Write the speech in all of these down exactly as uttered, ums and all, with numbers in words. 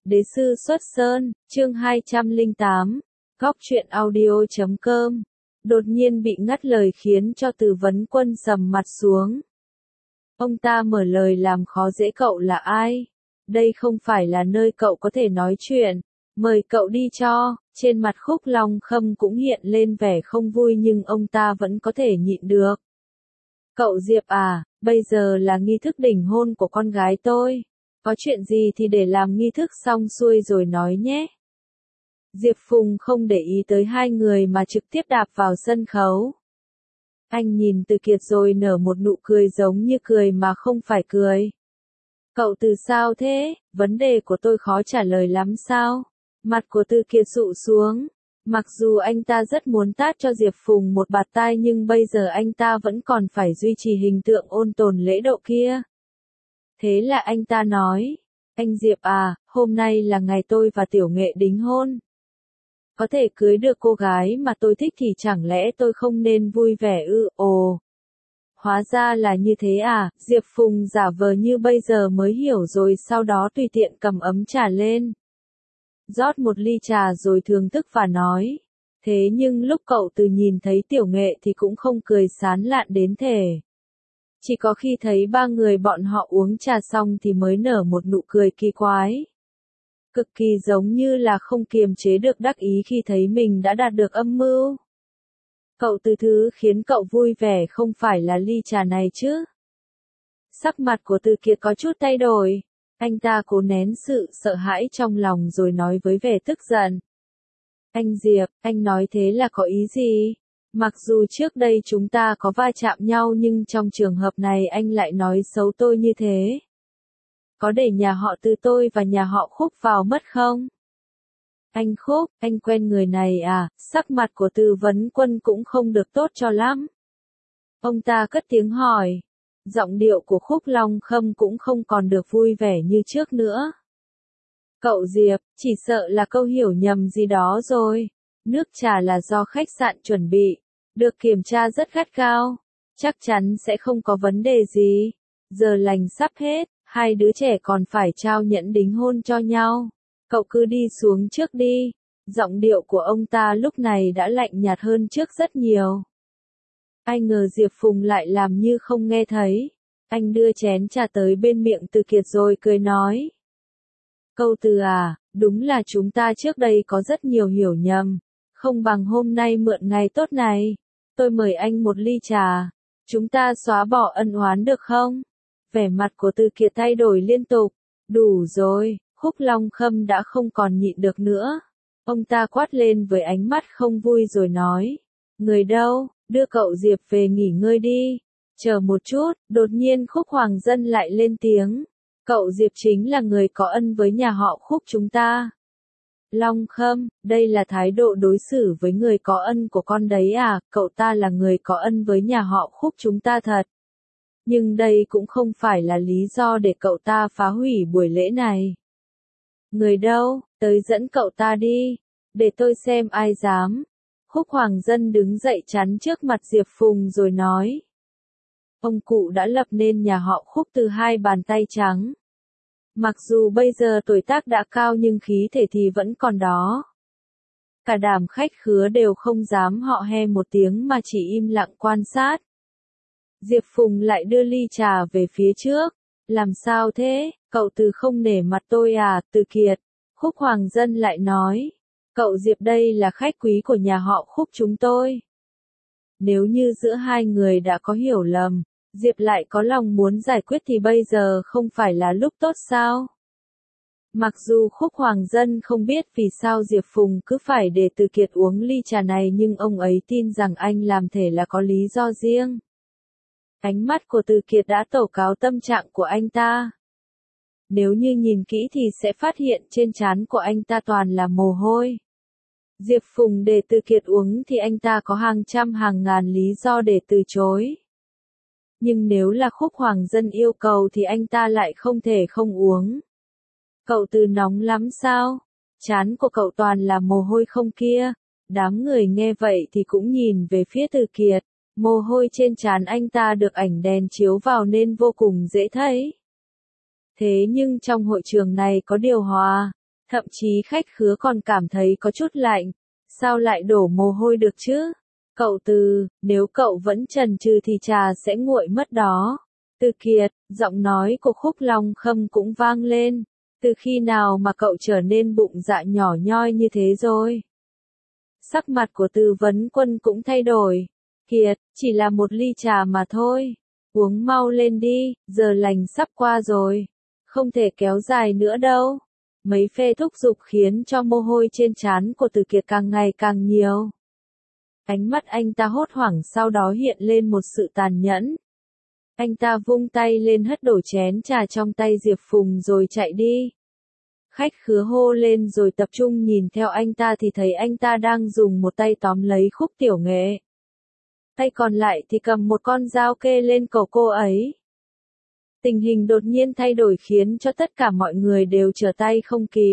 Đế sư xuất sơn, chương hai trăm lẻ tám, góc truyện audio chấm com. Đột nhiên bị ngắt lời khiến cho Từ Vấn Quân sầm mặt xuống. Ông ta mở lời làm khó dễ cậu là ai? Đây không phải là nơi cậu có thể nói chuyện. Mời cậu đi cho. Trên mặt Khúc Long Khâm cũng hiện lên vẻ không vui nhưng ông ta vẫn có thể nhịn được. Cậu Diệp à, bây giờ là nghi thức đính hôn của con gái tôi. Có chuyện gì thì để làm nghi thức xong xuôi rồi nói nhé. Diệp Phùng không để ý tới hai người mà trực tiếp đạp vào sân khấu. Anh nhìn Từ Kiệt rồi nở một nụ cười giống như cười mà không phải cười. Cậu Từ sao thế, vấn đề của tôi khó trả lời lắm sao? Mặt của Từ Kiệt dụ xuống. Mặc dù anh ta rất muốn tát cho Diệp Phùng một bạt tai nhưng bây giờ anh ta vẫn còn phải duy trì hình tượng ôn tồn lễ độ kia. Thế là anh ta nói, anh Diệp à, hôm nay là ngày tôi và Tiểu Nghệ đính hôn. Có thể cưới được cô gái mà tôi thích thì chẳng lẽ tôi không nên vui vẻ ư? Ồ, hóa ra là như thế à? Diệp Phùng giả vờ như bây giờ mới hiểu rồi sau đó tùy tiện cầm ấm trà lên. Rót một ly trà rồi thưởng thức và nói. Thế nhưng lúc cậu Từ nhìn thấy Tiểu Nghệ thì cũng không cười sán lạn đến thể. Chỉ có khi thấy ba người bọn họ uống trà xong thì mới nở một nụ cười kỳ quái. Cực kỳ giống như là không kiềm chế được đắc ý khi thấy mình đã đạt được âm mưu. Cậu Từ thứ khiến cậu vui vẻ không phải là ly trà này chứ. Sắc mặt của Từ Kiệt có chút thay đổi. Anh ta cố nén sự sợ hãi trong lòng rồi nói với vẻ tức giận. Anh Diệp, anh nói thế là có ý gì? Mặc dù trước đây chúng ta có va chạm nhau nhưng trong trường hợp này anh lại nói xấu tôi như thế. Có để nhà họ Từ tôi và nhà họ Khúc vào mất không? Anh Khúc, anh quen người này à? Sắc mặt của Từ Vấn Quân cũng không được tốt cho lắm. Ông ta cất tiếng hỏi. Giọng điệu của Khúc Long Khâm cũng không còn được vui vẻ như trước nữa. Cậu Diệp, chỉ sợ là câu hiểu nhầm gì đó rồi. Nước trà là do khách sạn chuẩn bị, được kiểm tra rất gắt gao, chắc chắn sẽ không có vấn đề gì. Giờ lành sắp hết, hai đứa trẻ còn phải trao nhẫn đính hôn cho nhau. Cậu cứ đi xuống trước đi. Giọng điệu của ông ta lúc này đã lạnh nhạt hơn trước rất nhiều. Ai ngờ Diệp Phùng lại làm như không nghe thấy. Anh đưa chén trà tới bên miệng Từ Kiệt rồi cười nói. Câu Từ à, đúng là chúng ta trước đây có rất nhiều hiểu nhầm. Không bằng hôm nay mượn ngày tốt này. Tôi mời anh một ly trà. Chúng ta xóa bỏ ân oán được không? Vẻ mặt của Từ Kiệt thay đổi liên tục. Đủ rồi, Khúc Long Khâm đã không còn nhịn được nữa. Ông ta quát lên với ánh mắt không vui rồi nói. Người đâu, đưa cậu Diệp về nghỉ ngơi đi. Chờ một chút, đột nhiên Khúc Hoàng Dân lại lên tiếng. Cậu Diệp chính là người có ân với nhà họ Khúc chúng ta. Long Khâm, đây là thái độ đối xử với người có ân của con đấy à? Cậu ta là người có ân với nhà họ Khúc chúng ta thật. Nhưng đây cũng không phải là lý do để cậu ta phá hủy buổi lễ này. Người đâu, tới dẫn cậu ta đi. Để tôi xem ai dám. Khúc Hoàng Dân đứng dậy chắn trước mặt Diệp Phùng rồi nói. Ông cụ đã lập nên nhà họ Khúc từ hai bàn tay trắng. Mặc dù bây giờ tuổi tác đã cao nhưng khí thể thì vẫn còn đó. Cả đám khách khứa đều không dám họ he một tiếng mà chỉ im lặng quan sát. Diệp Phùng lại đưa ly trà về phía trước. Làm sao thế, cậu Từ không nể mặt tôi à? Từ Kiệt. Khúc Hoàng Dân lại nói. Cậu Diệp đây là khách quý của nhà họ Khúc chúng tôi. Nếu như giữa hai người đã có hiểu lầm, Diệp lại có lòng muốn giải quyết thì bây giờ không phải là lúc tốt sao? Mặc dù Khúc Hoàng Dân không biết vì sao Diệp Phùng cứ phải để Từ Kiệt uống ly trà này nhưng ông ấy tin rằng anh làm thể là có lý do riêng. Ánh mắt của Từ Kiệt đã tố cáo tâm trạng của anh ta. Nếu như nhìn kỹ thì sẽ phát hiện trên trán của anh ta toàn là mồ hôi. Diệp Phùng để Từ Kiệt uống thì anh ta có hàng trăm hàng ngàn lý do để từ chối. Nhưng nếu là Khúc Hoàng Dân yêu cầu thì anh ta lại không thể không uống. Cậu Từ nóng lắm sao? Trán của cậu toàn là mồ hôi không kia? Đám người nghe vậy thì cũng nhìn về phía Từ Kiệt. Mồ hôi trên trán anh ta được ảnh đèn chiếu vào nên vô cùng dễ thấy. Thế nhưng trong hội trường này có điều hòa. Thậm chí khách khứa còn cảm thấy có chút lạnh. Sao lại đổ mồ hôi được chứ? Cậu Từ, nếu cậu vẫn chần chừ thì trà sẽ nguội mất đó. Từ Kiệt, giọng nói của Khúc Long Khâm cũng vang lên. Từ khi nào mà cậu trở nên bụng dạ nhỏ nhoi như thế rồi? Sắc mặt của Từ Vấn Quân cũng thay đổi. Kiệt, chỉ là một ly trà mà thôi. Uống mau lên đi, giờ lành sắp qua rồi. Không thể kéo dài nữa đâu. Mấy phê thúc giục khiến cho mồ hôi trên trán của Từ Kiệt càng ngày càng nhiều. Ánh mắt anh ta hốt hoảng sau đó hiện lên một sự tàn nhẫn. Anh ta vung tay lên hất đổ chén trà trong tay Diệp Phùng rồi chạy đi. Khách khứa hô lên rồi tập trung nhìn theo anh ta thì thấy anh ta đang dùng một tay tóm lấy Khúc Tiểu Nghệ. Tay còn lại thì cầm một con dao kê lên cổ cô ấy. Tình hình đột nhiên thay đổi khiến cho tất cả mọi người đều trở tay không kịp.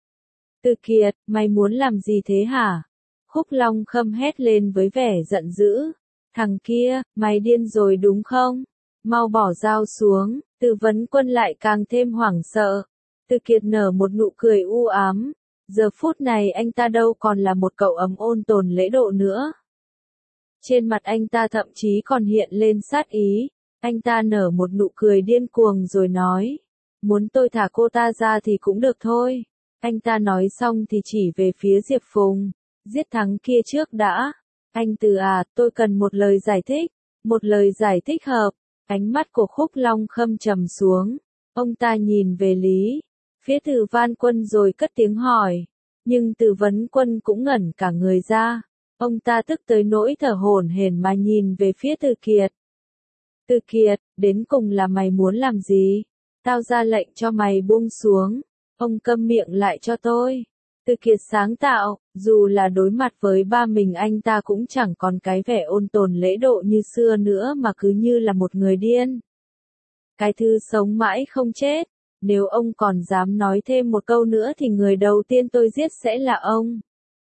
Từ Kiệt, mày muốn làm gì thế hả? Khúc Long Khâm hét lên với vẻ giận dữ. Thằng kia, mày điên rồi đúng không? Mau bỏ dao xuống. Từ Vấn Quân lại càng thêm hoảng sợ. Từ Kiệt nở một nụ cười u ám. Giờ phút này anh ta đâu còn là một cậu ấm ôn tồn lễ độ nữa. Trên mặt anh ta thậm chí còn hiện lên sát ý. Anh ta nở một nụ cười điên cuồng rồi nói. Muốn tôi thả cô ta ra thì cũng được thôi. Anh ta nói xong thì chỉ về phía Diệp Phùng. Giết thằng kia trước đã. Anh Từ à, tôi cần một lời giải thích. Một lời giải thích hợp. Ánh mắt của Khúc Long Khâm trầm xuống. Ông ta nhìn về Lý. Phía Từ Van Quân rồi cất tiếng hỏi. Nhưng Từ Vấn Quân cũng ngẩn cả người ra. Ông ta tức tới nỗi thở hổn hển mà nhìn về phía Từ Kiệt. Từ Kiệt, đến cùng là mày muốn làm gì? Tao ra lệnh cho mày buông xuống. Ông câm miệng lại cho tôi. Từ Kiệt sáng tạo, dù là đối mặt với ba mình anh ta cũng chẳng còn cái vẻ ôn tồn lễ độ như xưa nữa mà cứ như là một người điên. Cái thứ sống mãi không chết. Nếu ông còn dám nói thêm một câu nữa thì người đầu tiên tôi giết sẽ là ông.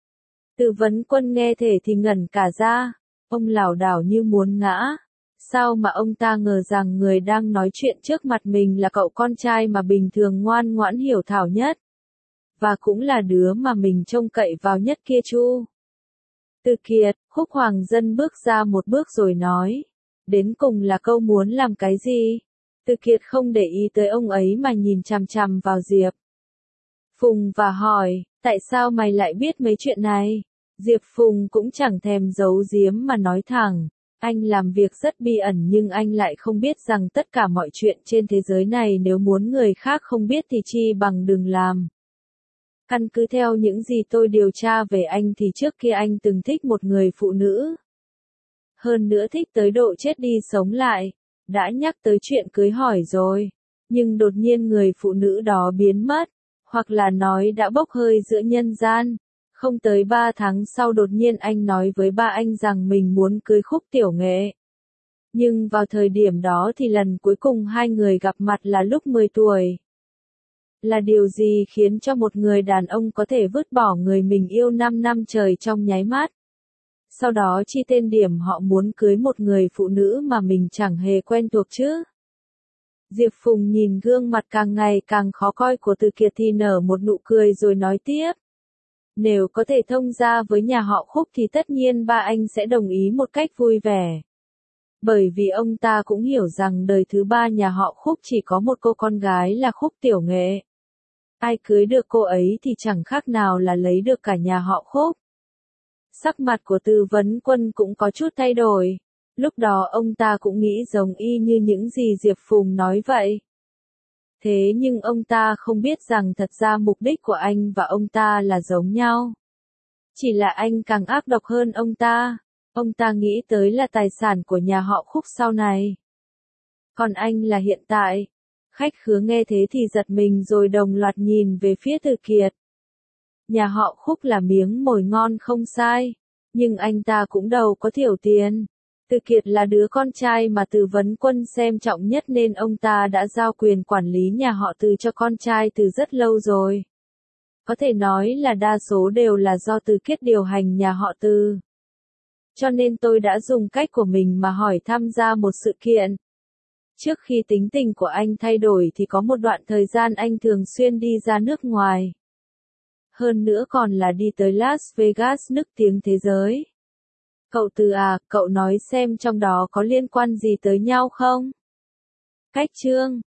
Từ Vấn Quân nghe thể thì ngẩn cả ra. Ông lảo đảo như muốn ngã. Sao mà ông ta ngờ rằng người đang nói chuyện trước mặt mình là cậu con trai mà bình thường ngoan ngoãn hiểu thảo nhất. Và cũng là đứa mà mình trông cậy vào nhất kia chu. Từ Kiệt, Khúc Hoàng Dân bước ra một bước rồi nói. Đến cùng là câu muốn làm cái gì? Từ Kiệt không để ý tới ông ấy mà nhìn chằm chằm vào Diệp Phùng và hỏi, tại sao mày lại biết mấy chuyện này? Diệp Phùng cũng chẳng thèm giấu giếm mà nói thẳng. Anh làm việc rất bí ẩn nhưng anh lại không biết rằng tất cả mọi chuyện trên thế giới này nếu muốn người khác không biết thì chi bằng đừng làm. Căn cứ theo những gì tôi điều tra về anh thì trước kia anh từng thích một người phụ nữ. Hơn nữa thích tới độ chết đi sống lại. Đã nhắc tới chuyện cưới hỏi rồi. Nhưng đột nhiên người phụ nữ đó biến mất. Hoặc là nói đã bốc hơi giữa nhân gian. Không tới ba tháng sau đột nhiên anh nói với ba anh rằng mình muốn cưới Khúc Tiểu Nghệ. Nhưng vào thời điểm đó thì lần cuối cùng hai người gặp mặt là lúc mười tuổi. Là điều gì khiến cho một người đàn ông có thể vứt bỏ người mình yêu năm năm trời trong nháy mắt? Sau đó chi tên điểm họ muốn cưới một người phụ nữ mà mình chẳng hề quen thuộc chứ? Diệp Phùng nhìn gương mặt càng ngày càng khó coi của Từ Kiệt thì nở một nụ cười rồi nói tiếp. Nếu có thể thông gia với nhà họ Khúc thì tất nhiên ba anh sẽ đồng ý một cách vui vẻ. Bởi vì ông ta cũng hiểu rằng đời thứ ba nhà họ Khúc chỉ có một cô con gái là Khúc Tiểu Nghệ. Ai cưới được cô ấy thì chẳng khác nào là lấy được cả nhà họ Khúc. Sắc mặt của Từ Vấn Quân cũng có chút thay đổi. Lúc đó ông ta cũng nghĩ giống y như những gì Diệp Phùng nói vậy. Thế nhưng ông ta không biết rằng thật ra mục đích của anh và ông ta là giống nhau. Chỉ là anh càng ác độc hơn ông ta. Ông ta nghĩ tới là tài sản của nhà họ Khúc sau này. Còn anh là hiện tại. Khách khứa nghe thế thì giật mình rồi đồng loạt nhìn về phía Từ Kiệt. Nhà họ Khúc là miếng mồi ngon không sai. Nhưng anh ta cũng đâu có thiểu tiền. Từ Kiệt là đứa con trai mà Từ Vấn Quân xem trọng nhất nên ông ta đã giao quyền quản lý nhà họ Từ cho con trai từ rất lâu rồi. Có thể nói là đa số đều là do Từ Kiệt điều hành nhà họ Từ. Cho nên tôi đã dùng cách của mình mà hỏi tham gia một sự kiện. Trước khi tính tình của anh thay đổi thì có một đoạn thời gian anh thường xuyên đi ra nước ngoài. Hơn nữa còn là đi tới Las Vegas nức tiếng thế giới. Cậu Từ à, cậu nói xem trong đó có liên quan gì tới nhau không? Cách chương